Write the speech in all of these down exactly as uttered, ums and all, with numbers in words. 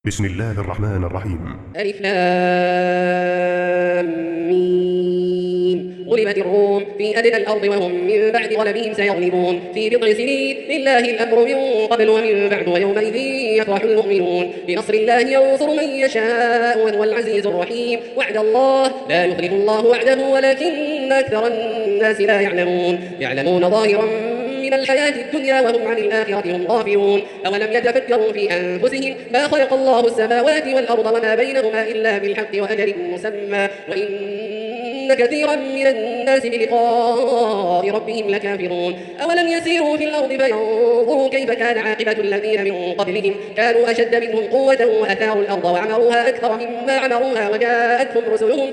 بسم الله الرحمن الرحيم. ألف لام ميم. غلبت الروم في أدنى الأرض وهم من بعد غلبهم سيغلبون في بضع سنين لله الأمر من قبل ومن بعد ويومئذ يفرح المؤمنون بنصر الله ينصر من يشاء وهو العزيز الرحيم. وعد الله لا يخلف الله وعده ولكن أكثر الناس لا يعلمون يعلمون ظاهرا من الحياة الدنيا وهم عن الآخرة هم غافلون. أولم يتفكروا في أنفسهم ما خلق الله السماوات والأرض وما بينهما إلا بالحق وأجل مسمى وإن كثيرا من الناس بلقاء ربهم لكافرون. أولم يسيروا في الأرض فينظروا كيف كان عاقبة الذين من قبلهم كانوا أشد منهم قوة وأثاروا الأرض وعمروها أكثر مما عمروها وجاءتهم رسلهم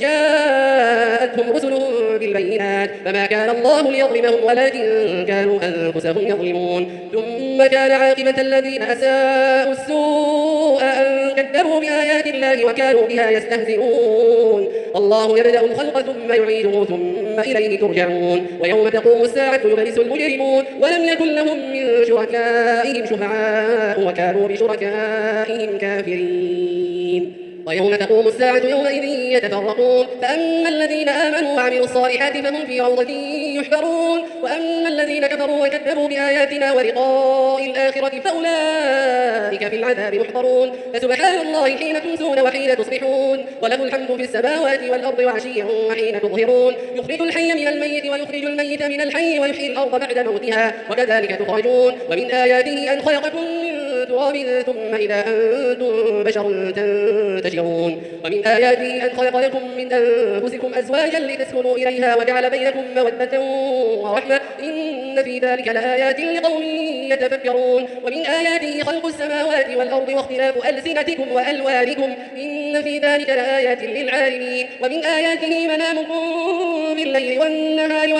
وجاءتهم رسلهم بالبينات فما كان الله ليظلمهم ولكن كانوا أنفسهم يظلمون. ثم كان عاقبة الذين أساءوا السوء أن كذبوا بآيات الله وكانوا بها يستهزئون. الله يبدأ الخلق ثم يعيده ثم إليه ترجعون. ويوم تقوم الساعة يبلس المجرمون ولم يكن لهم من شركائهم شفعاء وكانوا بشركائهم كافرين. ويوم تقوم الساعة يومئذ يتفرقون فأما الذين آمنوا وعملوا الصالحات فهم في روضة يحبرون وأما الذين كفروا وكذبوا بآياتنا ولقاء الآخرة فأولئك في العذاب محضرون. فسبحان الله حين تمسون وحين تصبحون وله الحمد في السماوات والأرض وعشيا وحين تظهرون. يخرج الحي من الميت ويخرج الميت من الحي ويحيي الأرض بعد موتها وكذلك تخرجون. ومن آياته أن خلقكم من تراب ثم إذا أنتم بشر تنتشرون. ومن آياته أن خلق لكم من أنفسكم أزواجا لتسكنوا إليها وجعل بينكم مودة ورحمة إن في ذلك لآيات لقوم يتفكرون. ومن آياته خلق السماوات والأرض واختلاف ألسنتكم وألوانكم إن في ذلك لآيات للعالمين. ومن آياته منامكم بالليل والنهار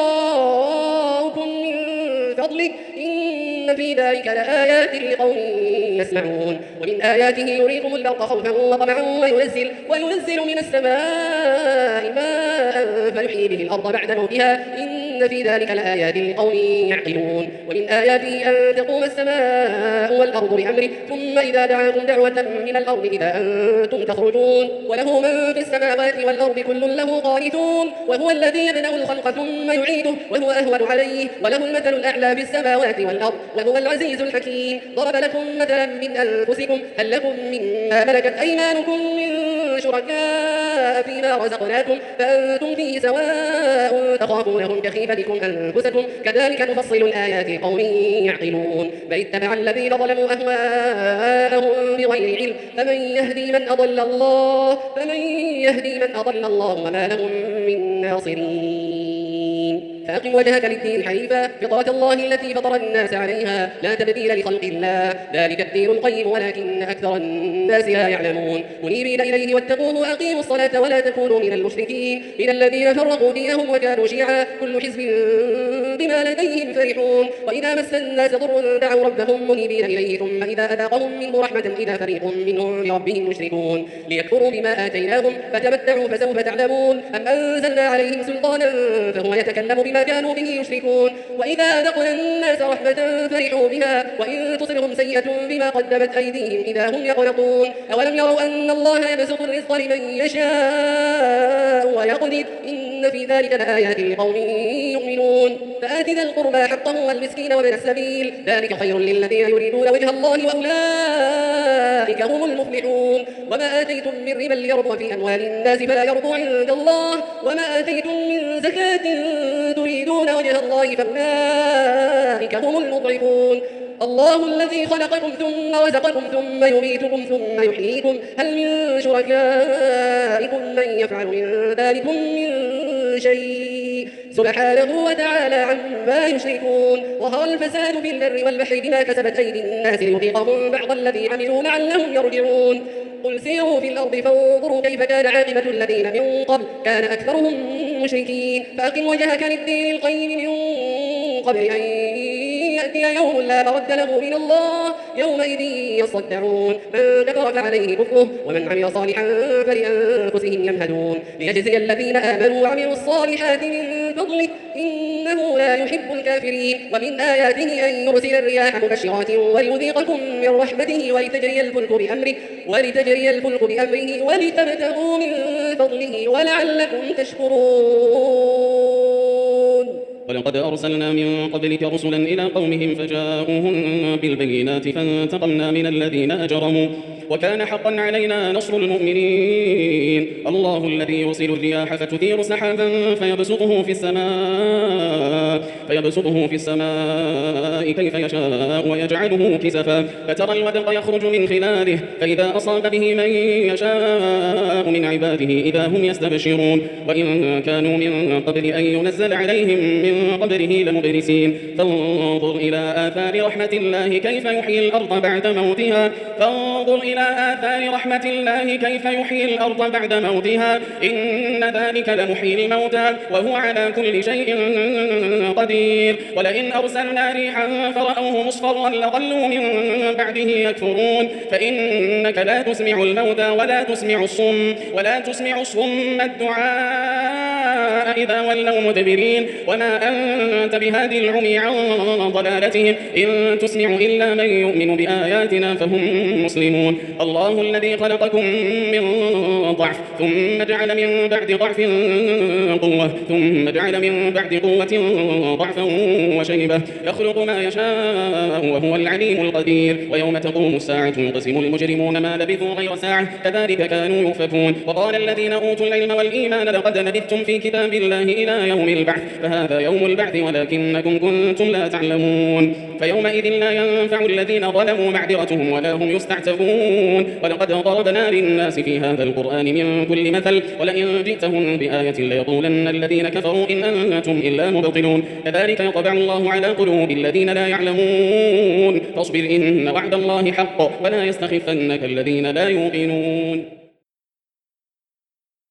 وابتغاؤكم من فضله إن في ذلك لآيات لقوم يسمعون. ومن آياته يريكم البرق خوفا وطمعا وينزل, وينزل من السماء ماء فيحيي به الأرض بعد موتها إن في ذلك لآيات لقوم يعقلون. ومن آياته أن تقوم السماء والأرض بأمره ثم إذا دعاكم دعوة من الأرض إذا أنتم تخرجون. وله من في السماوات والأرض كل له قانتون وهو الذي يبدأ الخلق ثم يعيده وهو أهون عليه وله المثل الأعلى في السماوات والأرض وهو العزيز الحكيم. ضرب لكم مثلا من أنفسكم هل لكم مما ملكت أيمانكم من شركاء فيما رزقناكم فأنتم فيه سواء تخافونهم كخيفتكم أنفسكم كذلك نفصل الآيات لقوم يعقلون. بل اتبع الذين ظلموا أهواءهم بغير علم فمن يهدي من أضل الله فمن يهدي من أضل الله وما لهم من ناصرين. فأقم وجهك للدين حنيفا فطرة الله التي فطر الناس عليها لا تبديل لخلق الله ذلك الدين القيم ولكن أكثر الناس لا يعلمون. منيبين إليه واتقوه وأقيموا الصلاة ولا تكونوا من المشركين من الذين فرقوا دينهم وكانوا شيعا كل حزب بما لديهم فرحون. وإذا مس الناس ضر دعوا ربهم منيبين إليه ثم إذا أذاقهم منه رحمة إذا فريق منهم بربهم مشركون ليكفروا بما آتيناهم فتمتعوا فسوف تعلمون. أم أنزلنا عليهم سلطانا فهو يتكلم بما كانوا به يشركون. وإذا أذقنا الناس رحمة فرحوا بها وإن تصبهم سيئة بما قدمت أيديهم إذا هم يقنطون. أولم يروا أن الله يبسط الرزق لمن يشاء ويقدر إن في ذلك لآيات لقوم يؤمنون. فآت ذا القربى حقه والمسكين وابن السبيل ذلك خير للذين يريدون وجه الله وأولئك هم المفلحون. وما آتيتم من ربا ليربو في أموال الناس فلا يربو عند الله وما آتيتم من زكاة تريدون وجه الله فأولئك هم المضعفون. الله الذي خلقكم ثم رزقكم ثم يميتكم ثم يحييكم هل من شركائكم من يفعل من ذلكم من شيء سبحانه وتعالى عما يشركون. ظهر الفساد في البر والبحر بما كسبت أيدي الناس ليذيقهم بعض الذي عملوا لعلهم يرجعون. قل سيروا في الأرض فانظروا كيف كان عاقبة الذين من قبل كان أكثرهم مشركين. فأقم وجهك للدين القيم من قبل أن يأتي يوم لا مرد له من الله يومئذ يصدعون. من كفر فعليه كفره ومن عمل صالحا فلأنفسهم يمهدون ليجزي الذين آمنوا وعملوا الصالحات من فضله إن إنه لا يحب الكافرين. ومن آياته أن يرسل الرياح مبشرات وليذيقكم من رحمته ولتجري الفلك بأمره ولتجري الفلك بأمره ولتبتغوا من فضله ولعلكم تشكرون. ولقد أرسلنا من قبلك رسلا إلى قومهم فجاءوهم بالبينات فانتقمنا من الذين أجرموا وكان حقا علينا نصر المؤمنين. الله الذي يرسل الرياح فتثير سحابا فيبسطه في السماء فيبسطه في السماء كيف يشاء ويجعله كسفا فترى الودق يخرج من خلاله فإذا أصاب به من يشاء من عباده إذا هم يستبشرون. وإن كانوا من قبل أن ينزل عليهم من قبله لمبلسين. فانظر إلى آثار رحمة الله كيف يحيي الأرض بعد موتها فانظر إلى آثار رحمة الله كيف يحيي الأرض بعد موتها إن ذلك لمحيي الموتى وهو على كل شيء قدير. ولئن أرسلنا ريحا فرأوه مصفرا لظلوا من بعده يكفرون. فإنك لا تسمع الموتى ولا تسمع الصم ولا تسمع الصم الدعاء إذا ولوا مدبرين. وما أنت بهادي العمي عن ضلالتهم إن تسمع إلا من يؤمن بآياتنا فهم مسلمون. الله الذي خلقكم من ضعف ثم جعل من بعد ضعف قوة ثم جعل من بعد قوة ضعفا وشيبة يخلق ما يشاء وهو العليم القدير. ويوم تقوم الساعة يقسم المجرمون ما لبثوا غير ساعة كذلك كانوا يؤفكون. وقال الذين أوتوا العلم والإيمان لقد لبثتم في كتاب الله إلى يوم البعث فهذا يوم البعث ولكنكم كنتم لا تعلمون. فيومئذ لا ينفع الذين ظلموا معذرتهم ولا هم يستعتبون. ولقد ضربنا للناس في هذا القرآن من كل مثل ولئن جئتهم بآية ليقولن الذين كفروا إن أنتم إلا مبطلون. كذلك يطبع الله على قلوب الذين لا يعلمون. فاصبر إن وعد الله حق ولا يستخفنك الذين لا يوقنون.